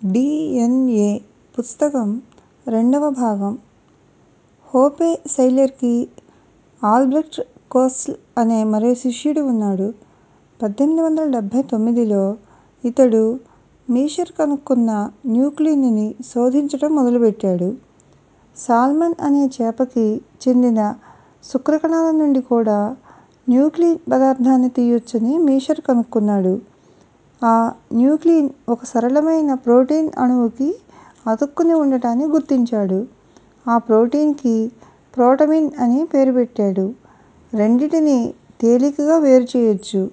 DNA పుస్తకం 2వ భాగం. హోపే సైలర్కి ఆల్బ్రెక్ట్ కోస్టెల్ అనే మరో శిష్యుడు ఉన్నాడు. 1879లో ఇతడు మీషర్ కనుక్కున్న న్యూక్లిన్ని శోధించటం మొదలుపెట్టాడు. సాల్మన్ అనే చేపకి చెందిన శుక్రకణాల నుండి కూడా న్యూక్లిన్ పదార్థాన్ని తీయొచ్చని మీషర్ కనుక్కున్నాడు. ఆ న్యూక్లిన్ ఒక సరళమైన ప్రోటీన్ అణువుకి అతుక్కుని ఉండటాన్ని గుర్తించాడు. ఆ ప్రోటీన్కి ప్రోటమిన్ అని పేరు పెట్టాడు. రెండింటినీ తేలికగా వేరు చేయొచ్చు.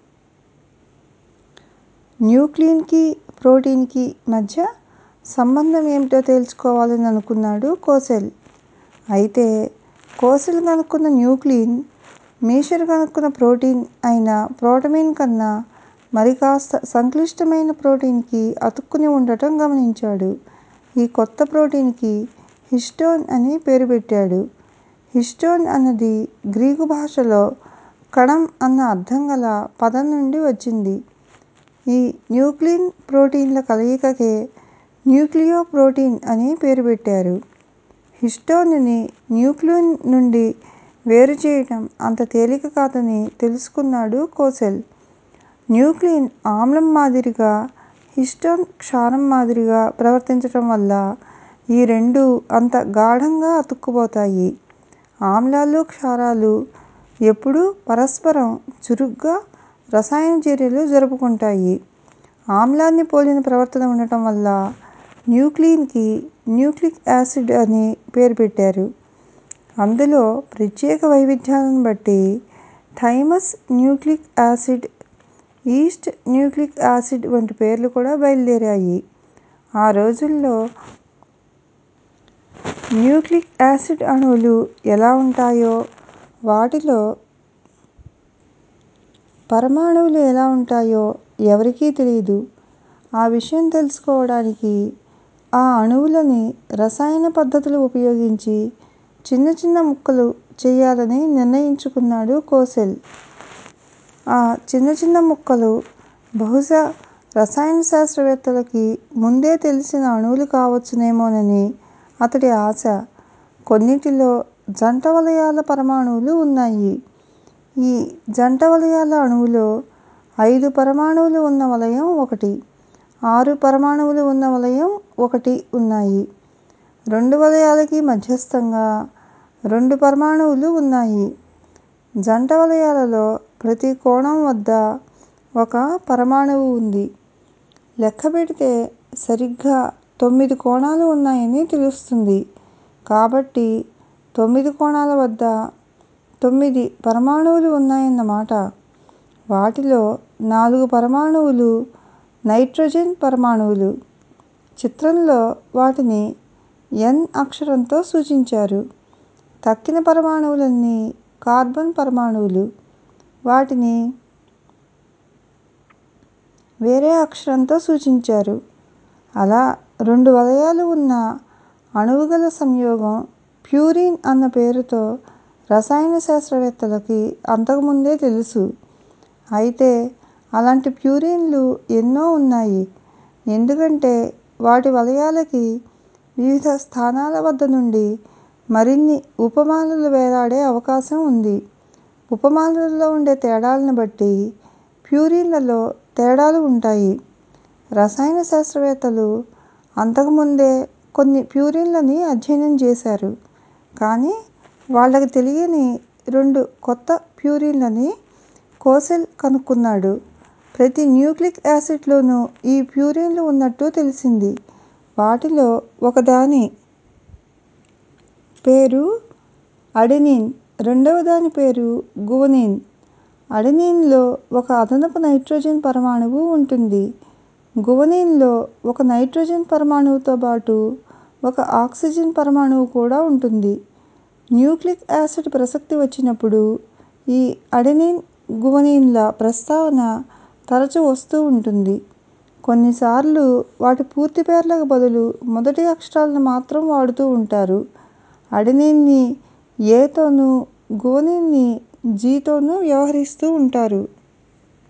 న్యూక్లిన్కి ప్రోటీన్కి మధ్య సంబంధం ఏమిటో తేల్చుకోవాలని అనుకున్నాడు కోసెల్. అయితే కోసెల్ కనుక్కున్న న్యూక్లిన్ మీషర్ కనుక్కున్న ప్రోటీన్ అయిన ప్రోటమిన్ కన్నా మరికాస్త సంక్లిష్టమైన ప్రోటీన్కి అతుక్కుని ఉండటం గమనించాడు. ఈ కొత్త ప్రోటీన్కి హిస్టోన్ అని పేరు పెట్టాడు. హిస్టోన్ అన్నది గ్రీకు భాషలో కణం అన్న అర్థం గల పదం నుండి వచ్చింది. ఈ న్యూక్లిన్ ప్రోటీన్ల కలయికకే న్యూక్లియోప్రోటీన్ అని పేరు పెట్టారు. హిస్టోన్ని న్యూక్లిన్ నుండి వేరు చేయటం అంత తేలిక కాదని తెలుసుకున్నాడు కోసెల్. న్యూక్లిన్ ఆమ్లం మాదిరిగా, హిస్టోన్ క్షారం మాదిరిగా ప్రవర్తించటం వల్ల ఈ రెండూ అంత గాఢంగా అతుక్కుపోతాయి. ఆమ్లాలు, క్షారాలు ఎప్పుడూ పరస్పరం చురుగ్గా రసాయన చర్యలు జరుపుకుంటాయి. ఆమ్లాన్ని పోలిన ప్రవర్తన ఉండటం వల్ల న్యూక్లిన్కి న్యూక్లిక్ యాసిడ్ అని పేరు పెట్టారు. అందులో ప్రత్యేక వైవిధ్యాలను బట్టి thymus nucleic acid, yeast nucleic acid వంటి పేర్లు కూడా బయలుదేరాయి. ఆ రోజుల్లో న్యూక్లిక్ యాసిడ్ అణువులు ఎలా ఉంటాయో, వాటిలో పరమాణువులు ఎలా ఉంటాయో ఎవరికీ తెలియదు. ఆ విషయం తెలుసుకోవడానికి ఆ అణువులని రసాయన పద్ధతులు ఉపయోగించి చిన్న చిన్న ముక్కలు చెయ్యాలని నిర్ణయించుకున్నాడు కోసెల్. ఆ చిన్న చిన్న ముక్కలు బహుశా రసాయన శాస్త్రవేత్తలకి ముందే తెలిసిన అణువులు కావచ్చునేమోనని అతడి ఆశ. కొన్నిటిలో జంట వలయాల పరమాణువులు ఉన్నాయి. ఈ జంట వలయాల అణువులో 5 పరమాణువులు ఉన్న వలయం ఒకటి, 6 పరమాణువులు ఉన్న వలయం ఒకటి ఉన్నాయి. 2 వలయాలకి మధ్యస్థంగా 2 పరమాణువులు ఉన్నాయి. జంట వలయాలలో ప్రతి కోణం వద్ద ఒక పరమాణువు ఉంది. లెక్క పెడితే సరిగ్గా 9 కోణాలు ఉన్నాయని తెలుస్తుంది. కాబట్టి 9 కోణాల వద్ద 9 పరమాణువులు ఉన్నాయన్నమాట. వాటిలో 4 పరమాణువులు నైట్రోజన్ పరమాణువులు. చిత్రంలో వాటిని N అక్షరంతో సూచించారు. తక్కిన పరమాణువులన్నీ కార్బన్ పరమాణువులు. వాటిని వేరే అక్షరంతో సూచించారు. అలా 2 వలయాలు ఉన్న అణువుగల సంయోగం ప్యూరిన్ అన్న పేరుతో రసాయన శాస్త్రవేత్తలకి అంతకుముందే తెలుసు. అయితే అలాంటి ప్యూరిన్లు ఎన్నో ఉన్నాయి. ఎందుకంటే వాటి వలయాలకి వివిధ స్థానాల వద్ద నుండి మరిన్ని ఉపమాలలు వేలాడే అవకాశం ఉంది. ఉపమాలలలో ఉండే తేడాలను బట్టి ప్యూరిన్లలో తేడాలు ఉంటాయి. రసాయన శాస్త్రవేత్తలు అంతకుముందే కొన్ని ప్యూరిన్లని అధ్యయనం చేశారు. కానీ వాళ్ళకి తెలియని 2 కొత్త ప్యూరిన్లని కోసెల్ కనుక్కున్నాడు. ప్రతి న్యూక్లిక్ యాసిడ్లోనూ ఈ ప్యూరిన్లు ఉన్నట్టు తెలిసింది. వాటిలో ఒకదాని పేరు అడెనిన్, రెండవ దాని పేరు గువనిన్. అడెనిన్లో ఒక అదనపు నైట్రోజన్ పరమాణువు ఉంటుంది. గువనిన్లో ఒక నైట్రోజన్ పరమాణువుతో పాటు ఒక ఆక్సిజన్ పరమాణువు కూడా ఉంటుంది. న్యూక్లిక్ యాసిడ్ ప్రసక్తి వచ్చినప్పుడు ఈ అడెనిన్, గువనిన్ల ప్రస్తావన తరచు వస్తూ ఉంటుంది. కొన్నిసార్లు వాటి పూర్తి పేర్లకు బదులు మొదటి అక్షరాలను మాత్రం వాడుతూ ఉంటారు. అడెనిన్ని A తోనూ, గువనిన్ని G తోనూ వ్యవహరిస్తూ ఉంటారు.